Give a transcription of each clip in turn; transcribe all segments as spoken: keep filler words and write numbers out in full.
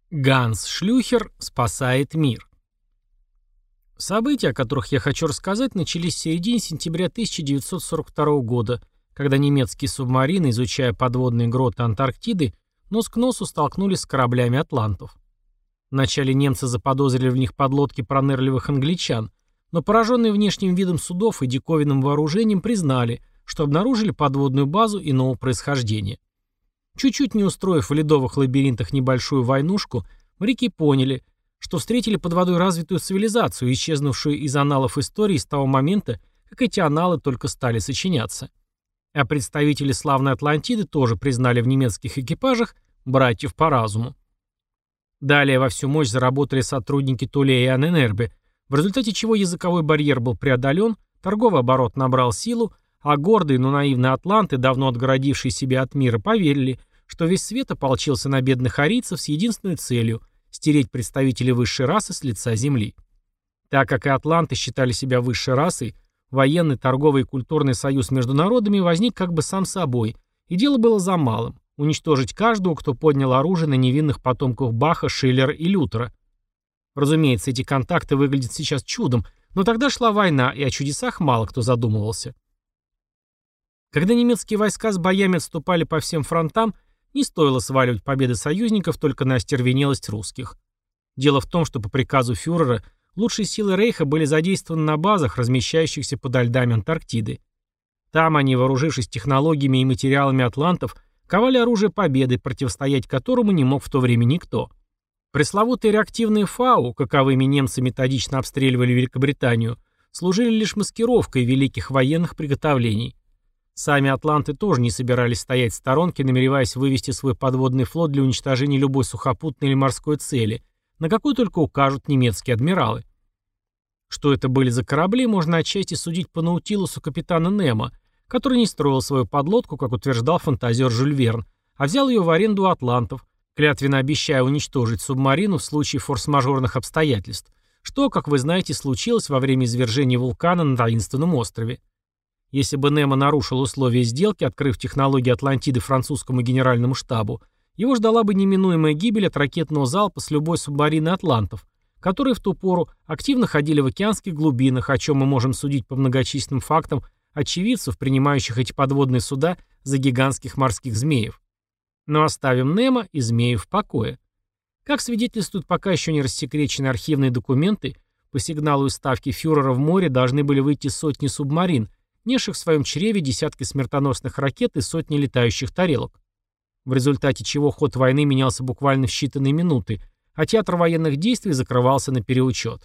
Ганс Шлюхер спасает мир. События, о которых я хочу рассказать, начались в середине сентября тысяча девятьсот сорок второго года, когда немецкие субмарины, изучая подводные гроты Антарктиды, нос к носу столкнулись с кораблями атлантов. Вначале немцы заподозрили в них подлодки пронырливых англичан, но пораженные внешним видом судов и диковинным вооружением признали, что обнаружили подводную базу иного происхождения. Чуть-чуть не устроив в ледовых лабиринтах небольшую войнушку, моряки поняли, что встретили под водой развитую цивилизацию, исчезнувшую из аналов истории с того момента, как эти аналы только стали сочиняться. А представители славной Атлантиды тоже признали в немецких экипажах братьев по разуму. Далее во всю мощь заработали сотрудники Туле и Аненербе, в результате чего языковой барьер был преодолен, торговый оборот набрал силу, а гордые, но наивные атланты, давно отгородившие себя от мира, поверили, что весь свет ополчился на бедных арийцев с единственной целью – стереть представителей высшей расы с лица земли. Так как и атланты считали себя высшей расой, военный, торговый и культурный союз между народами возник как бы сам собой, и дело было за малым – уничтожить каждого, кто поднял оружие на невинных потомков Баха, Шиллера и Лютера. Разумеется, эти контакты выглядят сейчас чудом, но тогда шла война, и о чудесах мало кто задумывался. Когда немецкие войска с боями отступали по всем фронтам, не стоило сваливать победы союзников только на остервенелость русских. Дело в том, что по приказу фюрера лучшие силы Рейха были задействованы на базах, размещающихся подо льдами Антарктиды. Там они, вооружившись технологиями и материалами атлантов, ковали оружие победы, противостоять которому не мог в то время никто. Пресловутые реактивные фау, каковыми немцы методично обстреливали Великобританию, служили лишь маскировкой великих военных приготовлений. Сами атланты тоже не собирались стоять в сторонке, намереваясь вывести свой подводный флот для уничтожения любой сухопутной или морской цели, на какую только укажут немецкие адмиралы. Что это были за корабли, можно отчасти судить по наутилусу капитана Немо, который не строил свою подлодку, как утверждал фантазер Жюль Верн, а взял ее в аренду у атлантов, клятвенно обещая уничтожить субмарину в случае форс-мажорных обстоятельств, что, как вы знаете, случилось во время извержения вулкана на таинственном острове. Если бы Немо нарушил условия сделки, открыв технологии Атлантиды французскому генеральному штабу, его ждала бы неминуемая гибель от ракетного залпа с любой субмарины атлантов, которые в ту пору активно ходили в океанских глубинах, о чем мы можем судить по многочисленным фактам очевидцев, принимающих эти подводные суда за гигантских морских змеев. Но оставим Немо и змеев в покое. Как свидетельствуют пока еще не рассекреченные архивные документы, по сигналу из ставки фюрера в море должны были выйти сотни субмарин, несших в своем чреве десятки смертоносных ракет и сотни летающих тарелок. В результате чего ход войны менялся буквально в считанные минуты, а театр военных действий закрывался на переучет.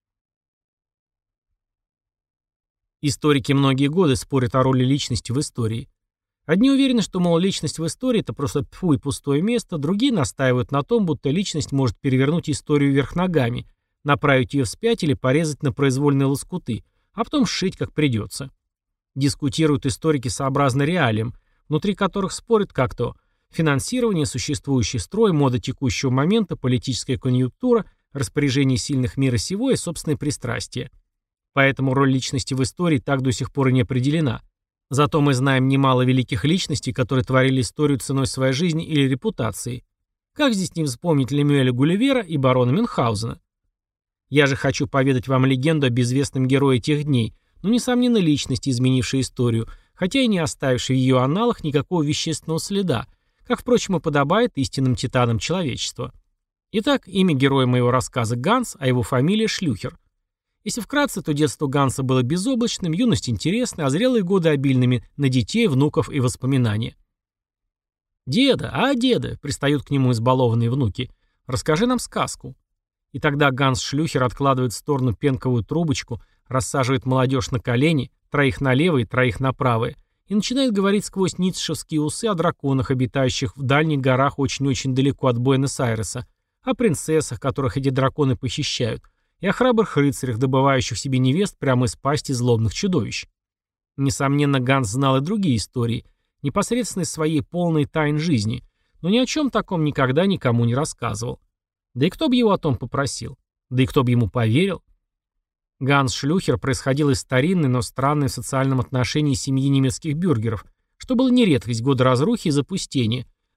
Историки многие годы спорят о роли личности в истории. Одни уверены, что, мол, личность в истории – это просто тьфу и пустое место, другие настаивают на том, будто личность может перевернуть историю вверх ногами, направить ее вспять или порезать на произвольные лоскуты, а потом сшить, как придется. Дискутируют историки сообразно реалиям, внутри которых спорят как то финансирование, существующий строй, мода текущего момента, политическая конъюнктура, распоряжение сильных мира сего и собственные пристрастия. Поэтому роль личности в истории так до сих пор и не определена. Зато мы знаем немало великих личностей, которые творили историю ценой своей жизни или репутации. Как здесь не вспомнить Лемюэля Гулливера и барона Мюнхгаузена? Я же хочу поведать вам легенду о безвестном герое тех дней, но, несомненно, личности, изменившей историю, хотя и не оставившей в ее аналах никакого вещественного следа, как, впрочем, и подобает истинным титанам человечества. Итак, имя героя моего рассказа Ганс, а его фамилия Шлюхер. Если вкратце, то детство Ганса было безоблачным, юность интересной, а зрелые годы обильными на детей, внуков и воспоминания. «Деда, а деда?» — пристают к нему избалованные внуки. «Расскажи нам сказку». И тогда Ганс Шлюхер откладывает в сторону пенковую трубочку, рассаживает молодежь на колени, троих налево и троих направо, и начинает говорить сквозь ницшевские усы о драконах, обитающих в дальних горах очень-очень далеко от Буэнос-Айреса, о принцессах, которых эти драконы похищают, и о храбрых рыцарях, добывающих себе невест прямо из пасти злобных чудовищ. Несомненно, Ганс знал и другие истории, непосредственно из своей полной тайн жизни, но ни о чем таком никогда никому не рассказывал. Да и кто бы его о том попросил? Да и кто бы ему поверил? Ганс Шлюхер происходил из старинной, но странной в социальном отношении семьи немецких бюргеров, что было не редкость в годы разрухи и запустения,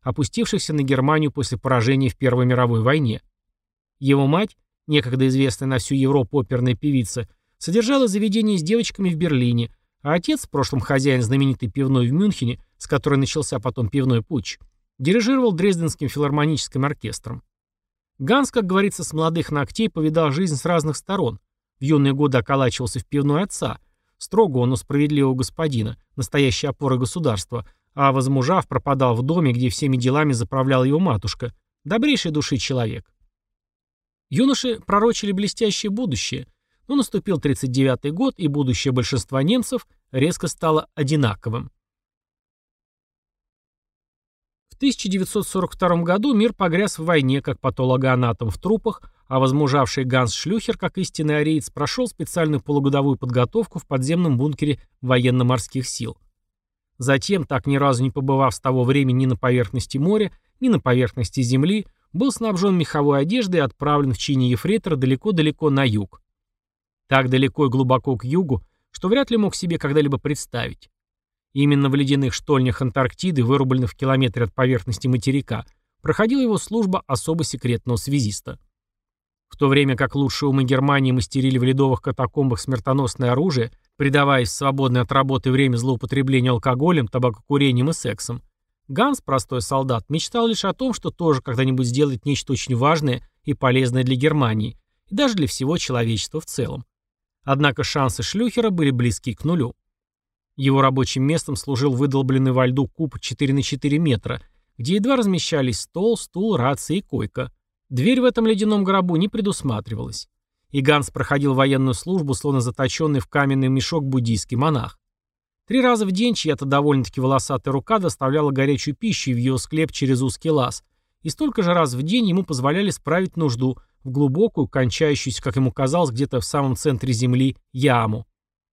опустившихся на Германию после поражения в Первой мировой войне. Его мать, некогда известная на всю Европу оперная певица, содержала заведение с девочками в Берлине, а отец, в прошлом хозяин знаменитой пивной в Мюнхене, с которой начался потом пивной путч, дирижировал Дрезденским филармоническим оркестром. Ганс, как говорится, с молодых ногтей повидал жизнь с разных сторон. В юные годы околачивался в пивной отца, строгого, но справедливого господина, настоящей опоры государства, а возмужав, пропадал в доме, где всеми делами заправляла его матушка, добрейшей души человек. Юноши пророчили блестящее будущее, но наступил тридцать девятый год, и будущее большинства немцев резко стало одинаковым. В тысяча девятьсот сорок втором году мир погряз в войне, как патологоанатом в трупах, а возмужавший Ганс Шлюхер, как истинный ариец, прошел специальную полугодовую подготовку в подземном бункере военно-морских сил. Затем, так ни разу не побывав с того времени ни на поверхности моря, ни на поверхности земли, был снабжен меховой одеждой и отправлен в чине ефрейтора далеко-далеко на юг. Так далеко и глубоко к югу, что вряд ли мог себе когда-либо представить. Именно в ледяных штольнях Антарктиды, вырубленных в километре от поверхности материка, проходила его служба особо секретного связиста. В то время как лучшие умы Германии мастерили в ледовых катакомбах смертоносное оружие, предаваясь в свободное от работы время злоупотреблению алкоголем, табакокурением и сексом, Ганс, простой солдат, мечтал лишь о том, что тоже когда-нибудь сделает нечто очень важное и полезное для Германии, и даже для всего человечества в целом. Однако шансы Шлюхера были близки к нулю. Его рабочим местом служил выдолбленный во льду куб четыре на четыре метра, где едва размещались стол, стул, рация и койка. Дверь в этом ледяном гробу не предусматривалась. И Ганс проходил военную службу, словно заточенный в каменный мешок буддийский монах. Три раза в день чья-то довольно-таки волосатая рука доставляла горячую пищу в его склеп через узкий лаз, и столько же раз в день ему позволяли справить нужду в глубокую, кончающуюся, как ему казалось, где-то в самом центре земли, яму.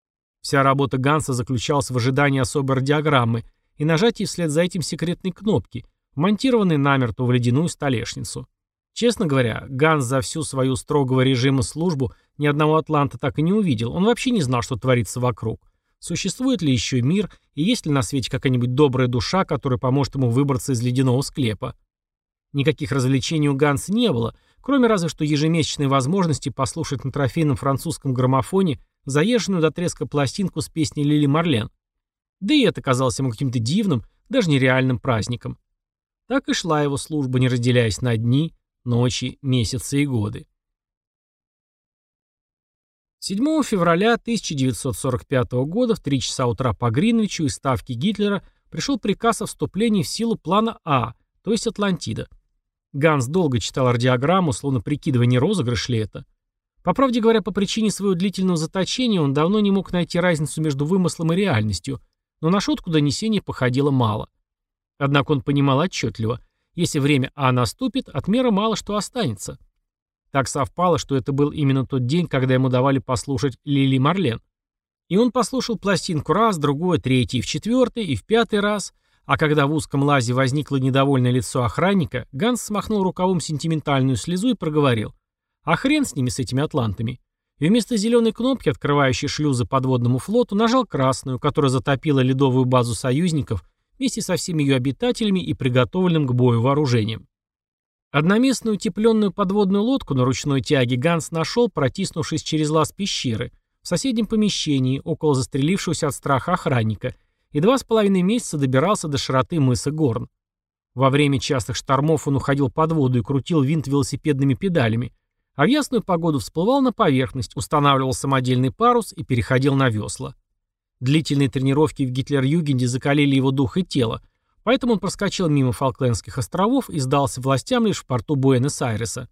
Вся работа Ганса заключалась в ожидании особой радиограммы и нажатии вслед за этим секретной кнопки, вмонтированной намертво в ледяную столешницу. Честно говоря, Ганс за всю свою строгого режима службу ни одного атланта так и не увидел. Он вообще не знал, что творится вокруг. Существует ли еще мир, и есть ли на свете какая-нибудь добрая душа, которая поможет ему выбраться из ледяного склепа. Никаких развлечений у Ганса не было, кроме разве что ежемесячной возможности послушать на трофейном французском граммофоне заезженную до треска пластинку с песней Лили Марлен. Да и это казалось ему каким-то дивным, даже нереальным праздником. Так и шла его служба, не разделяясь на дни, ночи, месяцы и годы. седьмого февраля тысяча девятьсот сорок пятого года в три часа утра по Гринвичу из ставки Гитлера пришел приказ о вступлении в силу плана А, то есть Атлантида. Ганс долго читал радиограмму, словно прикидывая, не розыгрыш ли это. По правде говоря, по причине своего длительного заточения он давно не мог найти разницу между вымыслом и реальностью, но на шутку донесения походило мало. Однако он понимал отчетливо, если время А наступит, от меры мало что останется. Так совпало, что это был именно тот день, когда ему давали послушать Лили Марлен. И он послушал пластинку раз, другой, третий, в четвертый и в пятый раз, а когда в узком лазе возникло недовольное лицо охранника, Ганс смахнул рукавом сентиментальную слезу и проговорил: «А хрен с ними, с этими атлантами». И вместо зеленой кнопки, открывающей шлюзы подводному флоту, нажал красную, которая затопила ледовую базу союзников вместе со всеми ее обитателями и приготовленным к бою вооружением. Одноместную утепленную подводную лодку на ручной тяге Ганс нашел, протиснувшись через лаз пещеры, в соседнем помещении, около застрелившегося от страха охранника, и два с половиной месяца добирался до широты мыса Горн. Во время частых штормов он уходил под воду и крутил винт велосипедными педалями, а в ясную погоду всплывал на поверхность, устанавливал самодельный парус и переходил на весла. Длительные тренировки в Гитлер-Югенде закалили его дух и тело, поэтому он проскочил мимо Фолклендских островов и сдался властям лишь в порту Буэнос-Айреса.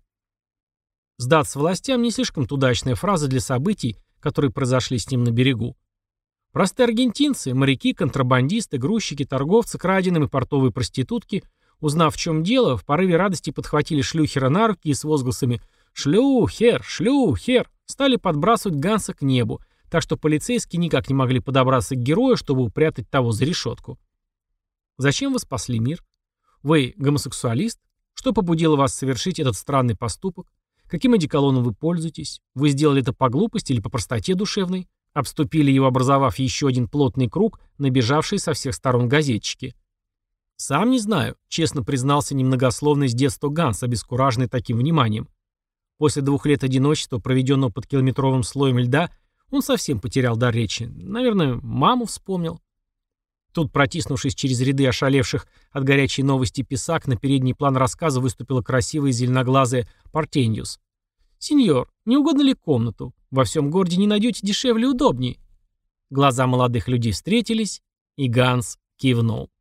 Сдаться властям — не слишком удачная фраза для событий, которые произошли с ним на берегу. Простые аргентинцы, моряки, контрабандисты, грузчики, торговцы краденым и портовые проститутки, узнав, в чем дело, в порыве радости подхватили Шлюхера на руки и с возгласами «Шлюхер! Шлюхер!» стали подбрасывать Ганса к небу, так что полицейские никак не могли подобраться к герою, чтобы упрятать того за решетку. Зачем вы спасли мир? Вы гомосексуалист? Что побудило вас совершить этот странный поступок? Каким одеколоном вы пользуетесь? Вы сделали это по глупости или по простоте душевной? Обступили его, образовав еще один плотный круг, набежавшие со всех сторон газетчики. «Сам не знаю», — честно признался немногословный с детства Ганс, обескураженный таким вниманием. После двух лет одиночества, проведенного под километровым слоем льда, он совсем потерял дар речи. Наверное, маму вспомнил. Тут, протиснувшись через ряды ошалевших от горячей новости писак, на передний план рассказа выступила красивая зеленоглазая Портеньюс. «Сеньор, не угодно ли комнату? Во всем городе не найдете дешевле и удобнее». Глаза молодых людей встретились, и Ганс кивнул.